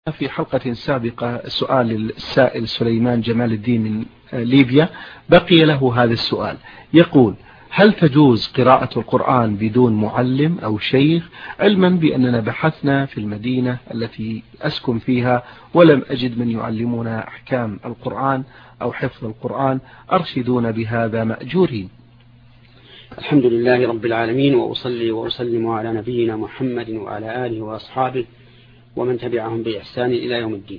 في حلقة سابقة سؤال السائل سليمان جمال الدين من ليبيا، بقي له هذا السؤال. يقول: هل تجوز قراءة القرآن بدون معلم أو شيخ، علما بأننا بحثنا في المدينة التي أسكن فيها ولم أجد من يعلمنا أحكام القرآن أو حفظ القرآن، أرشدون بهذا مأجورين. الحمد لله رب العالمين، وأصلي وأسلم على نبينا محمد وعلى آله وأصحابه ومن تبعهم بإحسان إلى يوم الدين.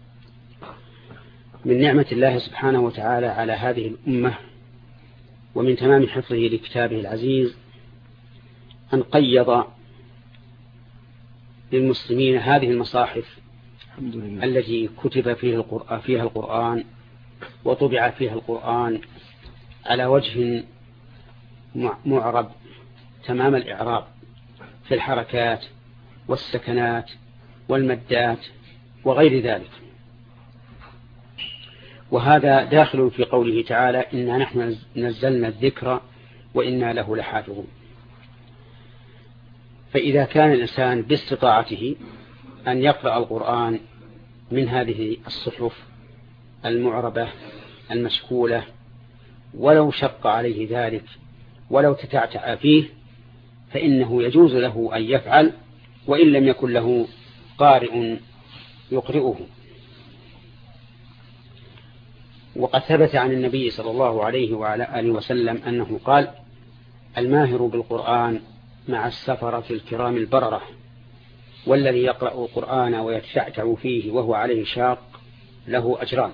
من نعمة الله سبحانه وتعالى على هذه الأمة ومن تمام حفظه لكتابه العزيز أن قيض للمسلمين هذه المصاحف التي كتب فيها القرآن وطبع فيها القرآن على وجه معرب تمام الإعراب في الحركات والسكنات والمدات وغير ذلك، وهذا داخل في قوله تعالى: إنا نحن نزلنا الذكر وإنا له لحافظون. فإذا كان الإنسان باستطاعته أن يقرأ القرآن من هذه الصحف المعربة المشكولة ولو شق عليه ذلك ولو تتعتع فيه، فإنه يجوز له أن يفعل وإن لم يكن له قارئ يقرئه. وقد ثبت عن النبي صلى الله عليه وعلى آله وسلم أنه قال: الماهر بالقرآن مع السفرة الكرام البررة، والذي يقرأ القرآن ويتشعتع فيه وهو عليه شاق له أجران.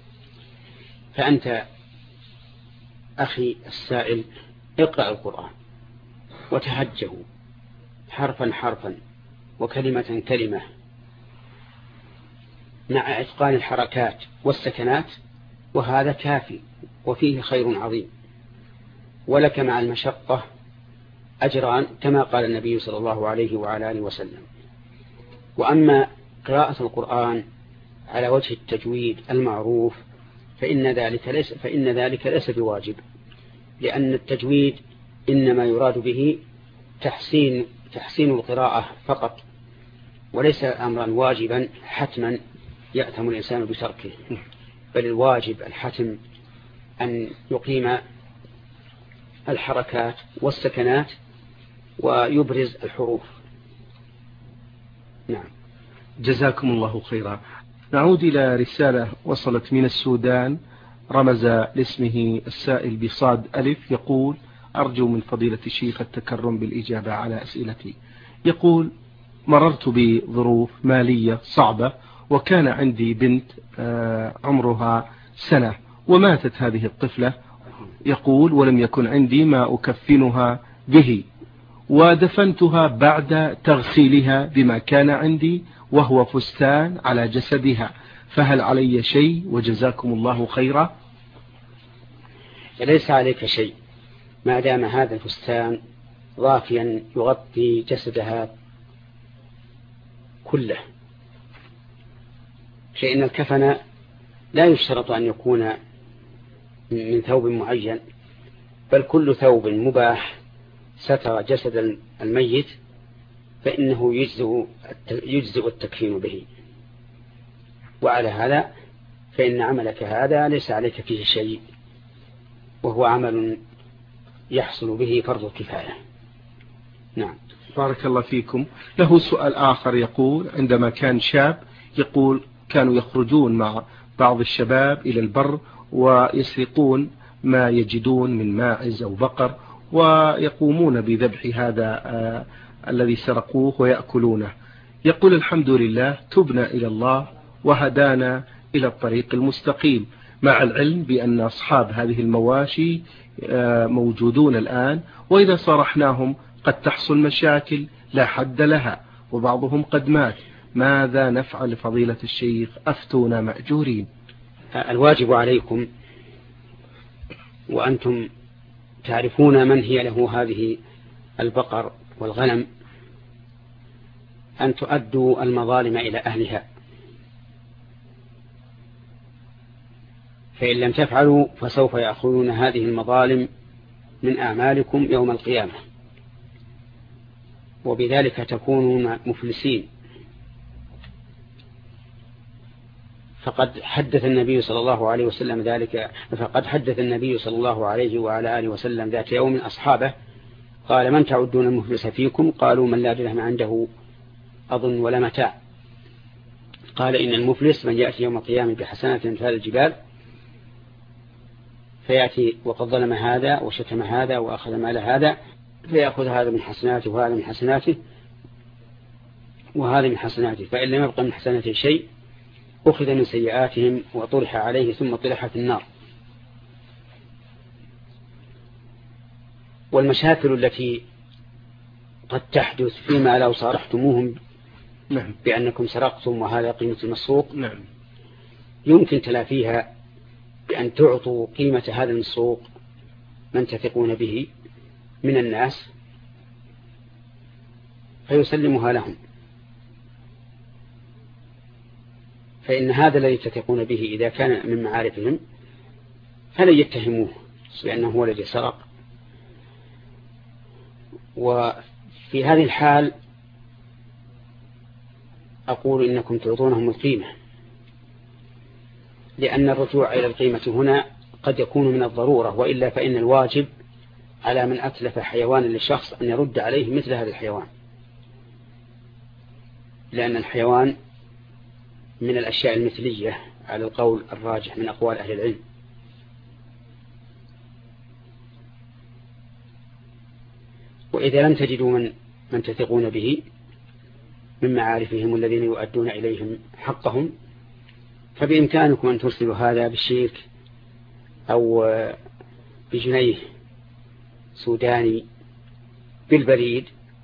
فأنت أخي السائل اقرأ القرآن وتهجه حرفا حرفا وكلمة كلمة مع إتقان الحركات والسكنات، وهذا كافي وفيه خير عظيم، ولك مع المشقة أجران كما قال النبي صلى الله عليه وعلى آله وسلم. وأما قراءة القرآن على وجه التجويد المعروف فإن ذلك ليس بواجب، لأن التجويد إنما يراد به تحسين القراءة فقط، وليس أمرا واجبا حتما يأثم الإنسان بتركه، بل الواجب الحتم أن يقيم الحركات والسكنات ويبرز الحروف. نعم. جزاكم الله خيرا. نعود إلى رسالة وصلت من السودان، رمز لاسمه السائل بصاد ألف، يقول: أرجو من فضيلة الشيخ التكرم بالإجابة على أسئلتي. يقول: مررت بظروف مالية صعبة، وكان عندي بنت عمرها سنة وماتت هذه الطفلة، يقول: ولم يكن عندي ما أكفنها به، ودفنتها بعد تغسيلها بما كان عندي وهو فستان على جسدها، فهل علي شيء؟ وجزاكم الله خيرا. ليس عليك شيء ما دام هذا الفستان ضافيا يغطي جسدها كله، لأن الكفن لا يشترط أن يكون من ثوب معين، بل كل ثوب مباح ستر جسد الميت فإنه يجزئ التكفين به. وعلى هذا فإن عملك هذا ليس عليك فيه شيء، وهو عمل يحصل به فرض الكفاية. نعم. بارك الله فيكم. له سؤال آخر، يقول: عندما كان شاب، يقول كانوا يخرجون مع بعض الشباب إلى البر ويسرقون ما يجدون من ماعز أو بقر، ويقومون بذبح هذا الذي سرقوه ويأكلونه. يقول: الحمد لله تبنا إلى الله وهدانا إلى الطريق المستقيم، مع العلم بأن أصحاب هذه المواشي موجودون الآن، وإذا صرحناهم قد تحصل مشاكل لا حد لها، وبعضهم قد مات. ماذا نفعل فضيلة الشيخ؟ أفتونا مأجورين. الواجب عليكم وأنتم تعرفون من هي له هذه البقر والغنم أن تؤدوا المظالم إلى أهلها، فإن لم تفعلوا فسوف يأخذون هذه المظالم من أعمالكم يوم القيامة، وبذلك تكونون مفلسين. فقد حدث النبي صلى الله عليه وسلم وعلى آله وسلم ذات يوم أصحابه قال: من تعدون المفلس فيكم؟ قالوا: من لا درهم عنده أظن ولا متاع. قال: إن المفلس من يأتي يوم القيامة بحسنات مثل الجبال، فيأتي وقد ظلم هذا وشتم هذا وأخذ مال هذا، فيأخذ هذا من حسناته وهذا من حسناته وهذا من حسناته، فإن لم يبق من حسناته شيء أخذ من سيئاتهم وطرح عليه ثم طرح في النار. والمشاكل التي قد تحدث فيما لو صارحتموهم بأنكم سرقتم وهذا قيمة المسروق، يمكن تلافيها بأن تعطوا قيمة هذا المسروق من تثقون به من الناس فيسلمها لهم، فإن هذا الذي تثقون به إذا كان من معارفهم فلن يتهموه بأنه هو الذي سرق. وفي هذه الحال أقول إنكم تعطونهم القيمة، لأن الرجوع إلى القيمة هنا قد يكون من الضرورة، وإلا فإن الواجب على من أتلف حيوانا للشخص أن يرد عليه مثل هذا الحيوان، لأن الحيوان من الأشياء المثلية على القول الراجح من أقوال أهل العلم. وإذا لم تجدوا من تثقون به من معارفهم الذين يؤدون إليهم حقهم، فبإمكانكم أن ترسلوا هذا بالشيك أو بجنيه سوداني بالبريد،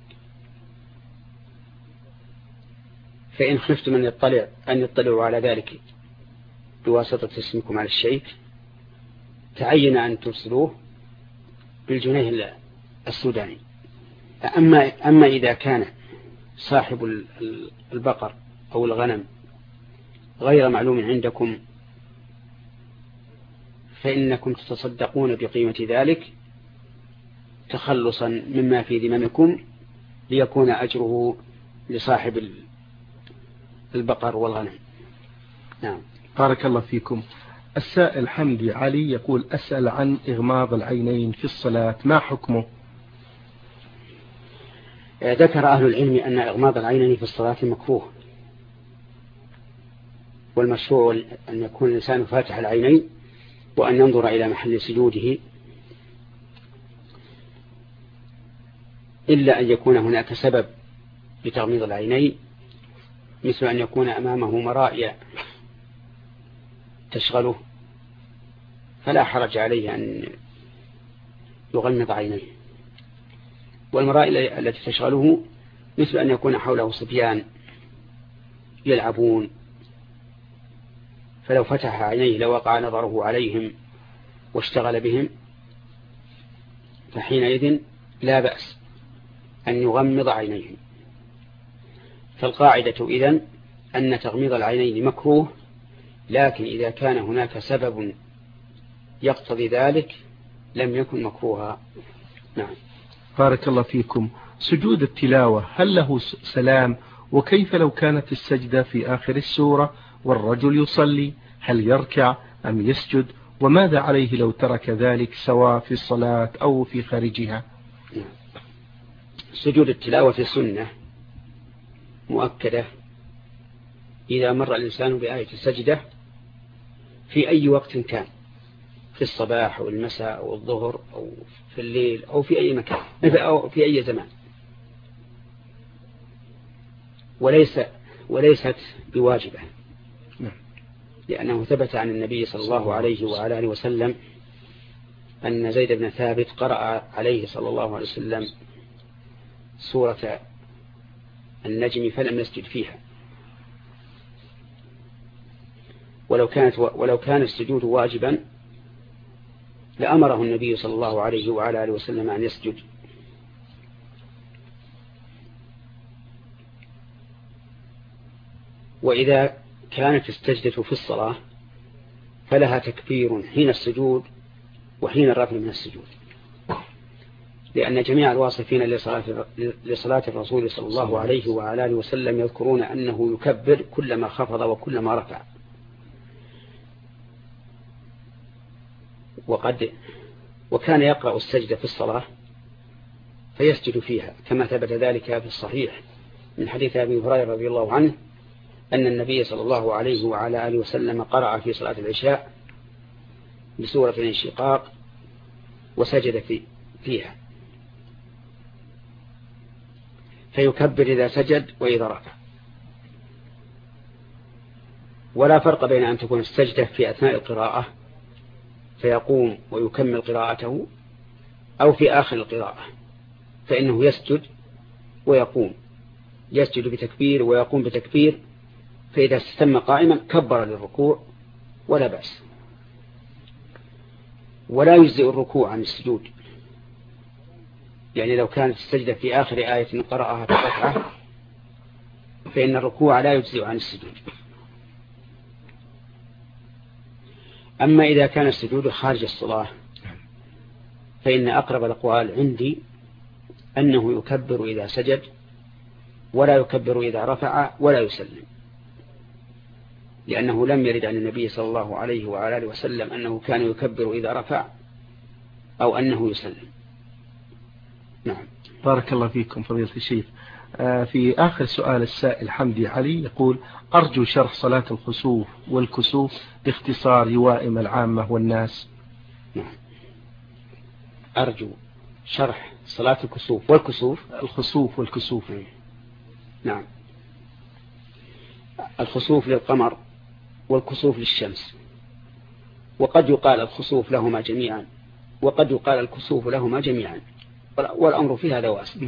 فإن خفتم أن يطلعوا على ذلك بواسطة اسمكم على الشيك تعين أن ترسلوه بالجنيه السوداني. أما إذا كان صاحب البقر أو الغنم غير معلوم عندكم فإنكم تتصدقون بقيمة ذلك تخلصا مما في ذممكم ليكون أجره لصاحب البقر والغنم. نعم. بارك الله فيكم. السائل حمدي علي يقول: أسأل عن إغماض العينين في الصلاة، ما حكمه؟ ذكر أهل العلم أن إغماض العينين في الصلاة مكروه، والمشروع أن يكون الإنسان فاتح العينين وأن ينظر إلى محل سجوده، إلا أن يكون هناك سبب لتغميض العينين، مثل أن يكون أمامه مرايا تشغله، فلا حرج عليه أن يغمض عينيه. والمرايا التي تشغله مثل أن يكون حوله صبيان يلعبون، فلو فتح عينيه لوقع نظره عليهم واشتغل بهم، فحينئذ لا بأس أن يغمض عينيه. فالقاعدة إذن أن تغميض العينين مكروه، لكن إذا كان هناك سبب يقتضي ذلك لم يكن مكروها. نعم. بارك الله فيكم. سجود التلاوة هل له سلام؟ وكيف لو كانت السجدة في آخر السورة والرجل يصلي، هل يركع أم يسجد؟ وماذا عليه لو ترك ذلك سواء في الصلاة أو في خارجها؟ سجود التلاوة في السنة مؤكدة إذا مر الإنسان بآية السجدة في أي وقت كان، في الصباح أو المساء أو الظهر أو في الليل أو في أي مكان أو في أي زمان، وليست بواجبة، لأنه ثبت عن النبي صلى الله عليه وعلى آله وسلم أن زيد بن ثابت قرأ عليه صلى الله عليه وسلم سورة النجم فلم يسجد فيها. ولو كان السجود واجبا لأمره النبي صلى الله عليه وعلى آله وسلم أن يسجد. وإذا كانت السجدة في الصلاة فلها تكبير حين السجود وحين الرفع من السجود، لأن جميع الواصفين لصلاة الرسول صلى الله عليه وعلى آله وسلم يذكرون أنه يكبر كلما خفض وكلما رفع، وكان يقرأ السجدة في الصلاة فيسجد فيها، كما ثبت ذلك في الصحيح من حديث أبي هريرة رضي الله عنه أن النبي صلى الله عليه وعلى آله وسلم قرأ في صلاة العشاء بسورة الانشقاق وسجد فيها، فيكبر إذا سجد وإذا ركع. ولا فرق بين أن تكون السجدة في أثناء القراءة فيقوم ويكمل قراءته أو في آخر القراءة، فإنه يسجد ويقوم، يسجد بتكبير ويقوم بتكبير، فإذا استتم قائما كبر للركوع ولا بأس. ولا يجزئ الركوع عن السجود، يعني لو كانت السجدة في آخر آية قرأها في الركعة فإن الركوع لا يجزئ عن السجود. أما إذا كان السجود خارج الصلاة فإن أقرب الأقوال عندي أنه يكبر إذا سجد ولا يكبر إذا رفع ولا يسلم، لأنه لم يرد عن النبي صلى الله عليه وعلى آله وسلم أنه كان يكبر إذا رفع أو أنه يسلم. نعم. بارك الله فيكم فضيلة الشيخ. في آخر سؤال السائل حمدي علي يقول: أرجو شرح صلاة الخسوف والكسوف باختصار يوائم العامة والناس. نعم. أرجو شرح صلاة الكسوف والكسوف. الخسوف والكسوف. نعم. الخسوف للقمر والكسوف للشمس، وقد يقال الخسوف لهما جميعا وقد يقال الكسوف لهما جميعا، والأمر في هذا واسع.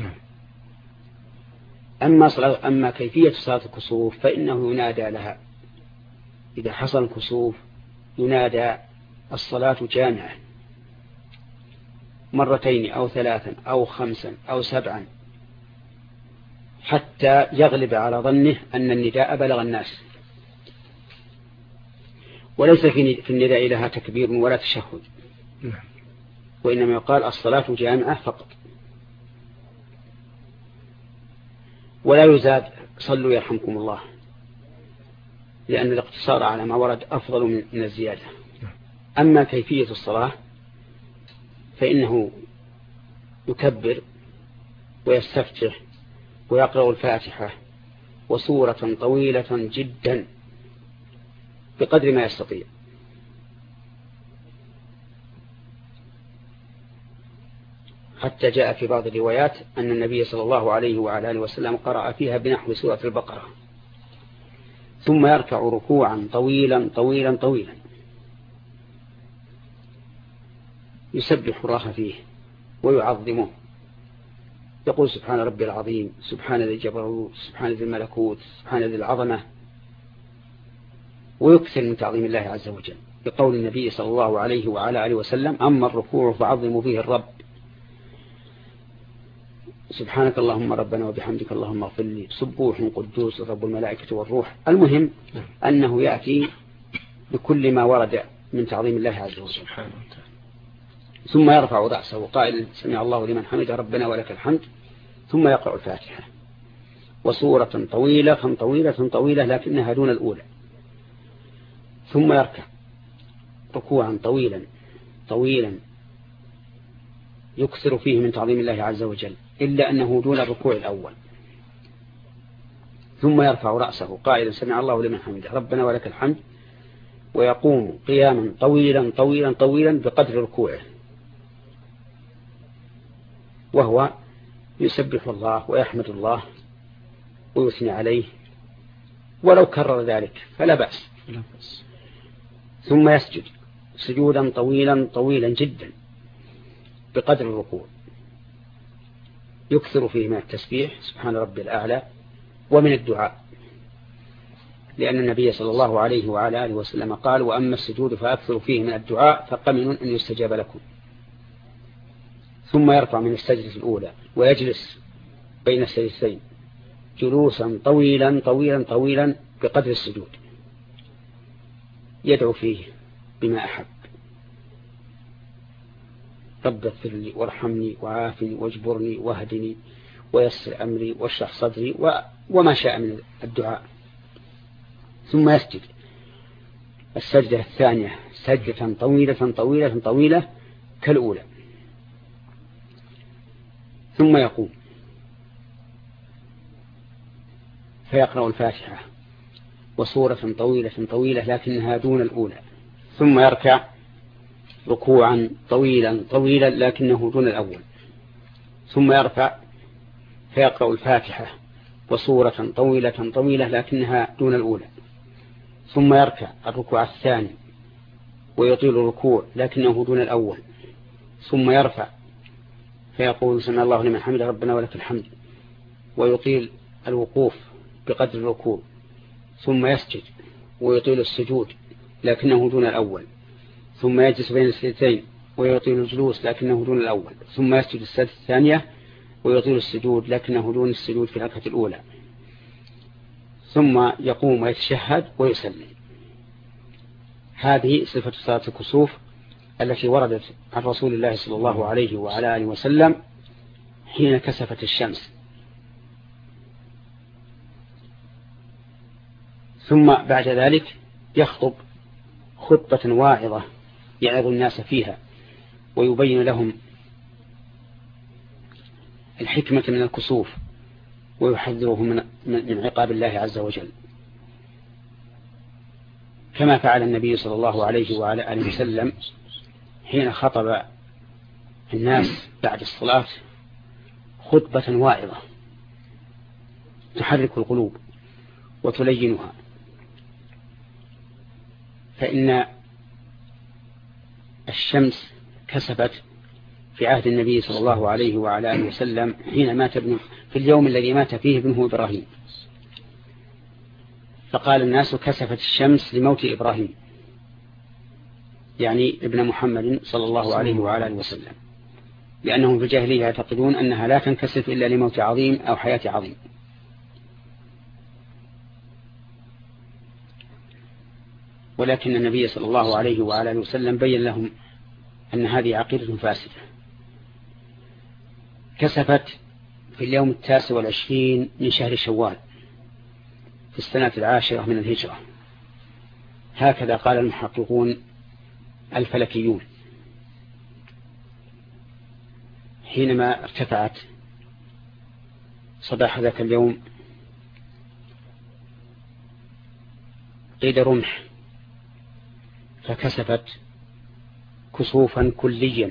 أما كيفية صلاة الكسوف فإنه ينادى لها إذا حصل الكسوف، ينادى الصلاة جامعة 2 أو 3 أو 5 أو 7 حتى يغلب على ظنه أن النداء بلغ الناس. وليس في النداء لها تكبير ولا تشهد، وإنما يقال الصلاة جامعة فقط، ولا يزاد صلوا يرحمكم الله، لأن الاقتصار على ما ورد أفضل من الزيادة. أما كيفية الصلاة فإنه يكبر ويستفتح ويقرأ الفاتحة وسورة طويلة جدا بقدر ما يستطيع، حتى جاء في بعض الروايات أن النبي صلى الله عليه وعلى آله وسلم قرأ فيها بنحو سورة البقرة، ثم يركع ركوعا طويلا طويلا طويلا يسبح الله فيه ويعظمه، يقول سبحان ربي العظيم، سبحان ذي الجبروت، سبحان ذي الملكوت، سبحان ذي العظمة، ويكثر من تعظيم الله عز وجل، بقول النبي صلى الله عليه وعلى آله وسلم: أما الركوع فعظموا فيه الرب، سبحانك اللهم ربنا وبحمدك اللهم اغفر لي، سبوح قدوس رب الملائكة والروح. المهم أنه يأتي بكل ما ورد من تعظيم الله عز وجل، ثم يرفع رأسه قائلا: سمع الله لمن حمده ربنا ولك الحمد، ثم يقرأ الفاتحة وسورة طويلة طويلة طويلة لكنها دون الأولى، ثم يركع ركوعا طويلا طويلا يكثر فيه من تعظيم الله عز وجل، إلا أنه دون الركوع الأول، ثم يرفع رأسه قائلا: سمع الله لمن حمده ربنا ولك الحمد، ويقوم قياما طويلا طويلا طويلا بقدر ركوعه، وهو يسبح الله ويحمد الله ويثني عليه، ولو كرر ذلك فلا بأس. ثم يسجد سجودا طويلا طويلا جدا بقدر الركوع، يكثر فيه من التسبيح سبحان ربي الأعلى ومن الدعاء، لأن النبي صلى الله عليه وعلى آله وسلم قال: وأما السجود فأكثر فيه من الدعاء فقمن أن يستجاب لكم. ثم يرفع من السجدة الأولى ويجلس بين السجدتين جلوسا طويلا طويلا طويلا بقدر السجود، يدعو فيه بما أحب: رب اغفر لي وارحمني وعافني واجبرني واهدني ويسر أمري واشرح صدري وما شاء من الدعاء. ثم يسجد السجدة الثانية سجدة طويلة طويلة طويلة كالأولى، ثم يقوم فيقرأ الفاتحة وسورة طويلة طويلة لكنها دون الأولى، ثم يركع ركوعا طويلا طويلا لكنه دون الأول، ثم يرفع فيقرأ الفاتحة وسورة طويلة طويلة لكنها دون الأولى، ثم يركع الركوع الثاني ويطيل الركوع لكنه دون الأول، ثم يرفع فيقول سمع الله لمن حمده ربنا ولك الحمد، ويطيل الوقوف بقدر الركوع، ثم يسجد ويطيل السجود لكنه دون الأول، ثم يجلس بين السجدتين ويطيل الجلوس لكنه دون الأول، ثم يسجد السجدة الثانية ويطيل السجود لكنه دون السجود في الركعة الأولى، ثم يقوم ويتشهد ويسلم. هذه صفة صلاة الكسوف التي وردت عن رسول الله صلى الله عليه وعلى آله وسلم حين كسفت الشمس. ثم بعد ذلك يخطب خطبة واعظة يعظ الناس فيها ويبين لهم الحكمة من الكسوف ويحذرهم من عقاب الله عز وجل، كما فعل النبي صلى الله عليه وعلى آله وسلم حين خطب الناس بعد الصلاة خطبة واعظة تحرك القلوب وتلينها. فإن الشمس كسفت في عهد النبي صلى الله عليه وعلى آله وسلم حين مات ابنه في اليوم الذي مات فيه ابنه إبراهيم، فقال الناس كسفت الشمس لموت إبراهيم، يعني ابن محمد صلى الله عليه وعلى آله وسلم، لأنهم في الجاهلية يعتقدون أنها لا تنكسف إلا لموت عظيم أو حياة عظيم. ولكن النبي صلى الله عليه وعلى آله وسلم بين لهم أن هذه عقيدة فاسدة. كسفت في اليوم 29 من شهر شوال في السنة 10 من الهجرة، هكذا قال المحققون الفلكيون، حينما ارتفعت صباح ذاك اليوم قيد رمح فكسفت كسوفا كليا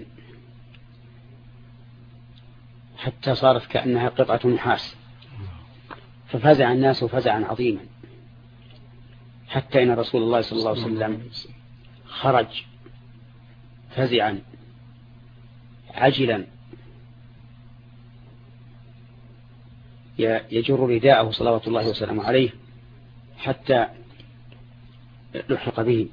حتى صارت كأنها قطعة نحاس، ففزع الناس فزعا عظيما، حتى إن رسول الله صلى الله عليه وسلم خرج فزعا عجلا يجر رداءه صلوات الله وسلامه عليه حتى لحق به،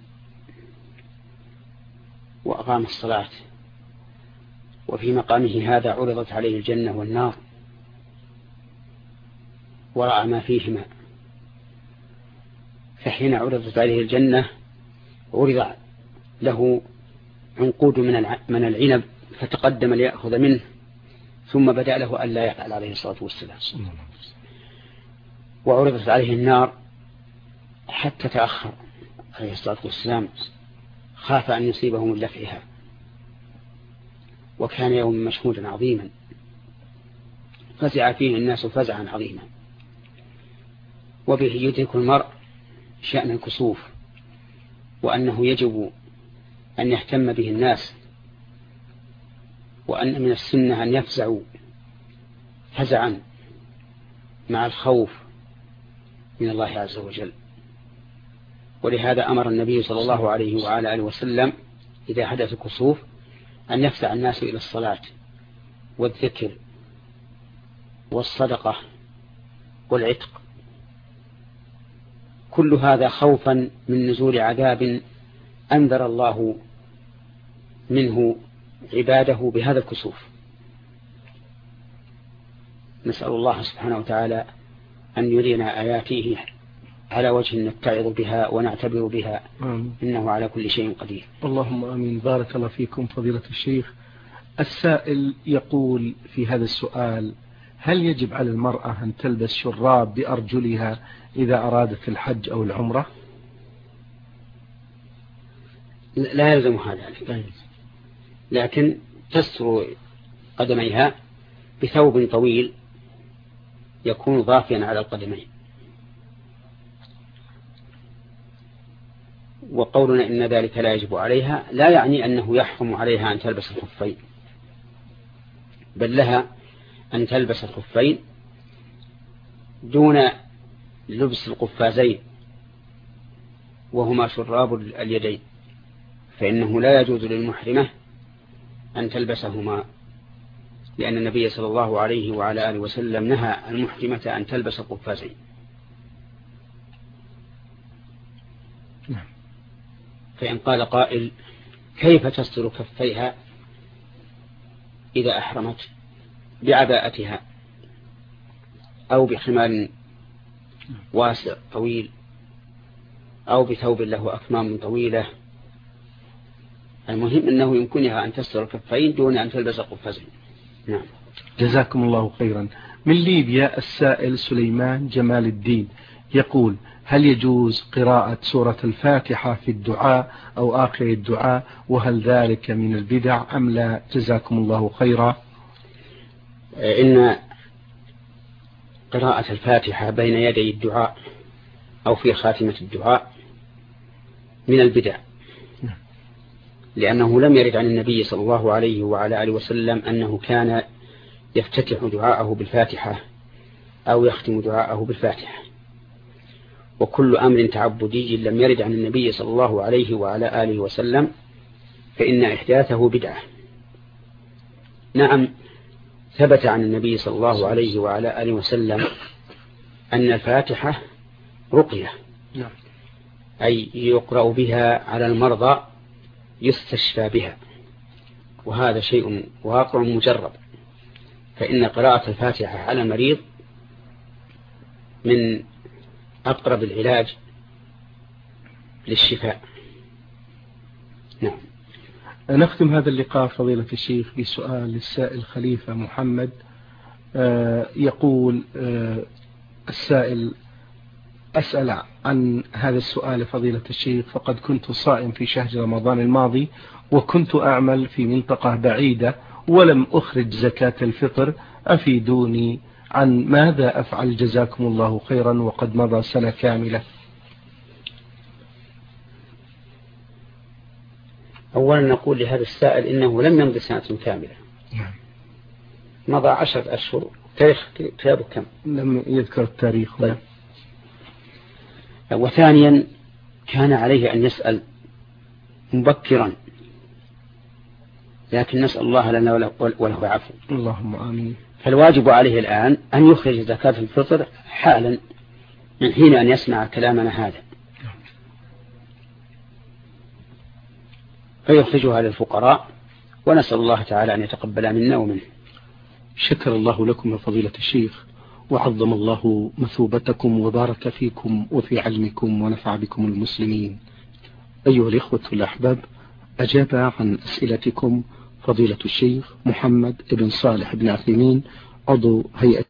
وأقام الصلاة، وفي مقامه هذا عرضت عليه الجنة والنار ورأى ما فيهما. فحين عرضت عليه الجنة عرض له عنقود من العنب فتقدم ليأخذ منه، ثم بدأ له ألا يفعل عليه الصلاة والسلام. وعرضت عليه النار حتى تأخر عليه الصلاة والسلام، خاف أن يصيبه من لفعها، وكان يوم مشهودا عظيما فزع فيه الناس فزعا عظيما. وبه يدرك المرء شأن الكسوف، وأنه يجب أن يهتم به الناس، وأن من السنة أن يفزعوا فزعا مع الخوف من الله عز وجل. ولهذا أمر النبي صلى الله عليه وعلى آله وسلم إذا حدث كسوف أن يفزع الناس إلى الصلاة والذكر والصدقة والعتق، كل هذا خوفا من نزول عذاب أنذر الله منه عباده بهذا الكسوف. نسأل الله سبحانه وتعالى أن يرينا آياته على وجه نتعظ بها ونعتبر بها، إنه على كل شيء قدير. اللهم آمين. بارك الله فيكم فضيلة الشيخ. السائل يقول في هذا السؤال: هل يجب على المرأة أن تلبس شراب بأرجلها إذا أرادت الحج أو العمرة؟ لا يلزمها ذلك، لكن تستر قدميها بثوب طويل يكون ضافيا على القدمين. وقولنا إن ذلك لا يجب عليها لا يعني أنه يحرم عليها أن تلبس الخفين، بل لها أن تلبس الخفين دون لبس القفازين وهما شراب اليدين، فإنه لا يجوز للمحرمة أن تلبسهما، لأن النبي صلى الله عليه وعلى آله وسلم نهى المحرمة أن تلبس القفازين. فإن قال قائل كيف تستر كفيها إذا أحرمت بعباءتها أو بخمار واسع طويل أو بثوب له أكمام طويلة؟ المهم أنه يمكنها أن تستر الكفين دون أن تلبس قفازين. نعم. جزاكم الله خيرا. من ليبيا السائل سليمان جمال الدين يقول: هل يجوز قراءة سورة الفاتحة في الدعاء أو آخر الدعاء، وهل ذلك من البدع أم لا؟ جزاكم الله خيرا. إن قراءة الفاتحة بين يدي الدعاء أو في خاتمة الدعاء من البدع، لأنه لم يرد عن النبي صلى الله عليه وعلى آله وسلم أنه كان يفتتح دعاءه بالفاتحة أو يختم دعاءه بالفاتحة. وكل أمر تعبدي لم يرد عن النبي صلى الله عليه وعلى آله وسلم فإن إحداثه بدعة. نعم، ثبت عن النبي صلى الله عليه وعلى آله وسلم أن الفاتحة رقية، أي يقرأ بها على المرضى يستشفى بها، وهذا شيء واقع مجرب، فإن قراءة الفاتحة على المريض من أقرب العلاج للشفاء. نعم. نختم هذا اللقاء فضيلة الشيخ بسؤال للسائل خليفة محمد. يقول السائل: أسأل عن هذا السؤال فضيلة الشيخ، فقد كنت صائم في شهر رمضان الماضي وكنت أعمل في منطقة بعيدة ولم أخرج زكاة الفطر، أفيدوني عن ماذا أفعل جزاكم الله خيرا وقد مضى سنة كاملة. أولا نقول لهذا السائل إنه لم يمضي سنة كاملة، مضى 10 أشهر. تاريخ كتابه كم؟ لم يذكر التاريخ. طيب. وثانيا كان عليه أن يسأل مبكرا، لكن نسأل الله لنا وله عفو. اللهم آمين. فالواجب عليه الآن أن يخرج زكاة الفطر حالا من حين أن يسمع كلامنا هذا، فيخرجها للفقراء، ونسأل الله تعالى أن يتقبل منا ومنه. شكر الله لكم يا فضيلة الشيخ، وعظم الله مثوبتكم وبارك فيكم وفي علمكم ونفع بكم المسلمين. أيها الإخوة الأحباب، أجاب عن أسئلتكم فضيلة الشيخ محمد بن صالح بن عثيمين، عضو هيئة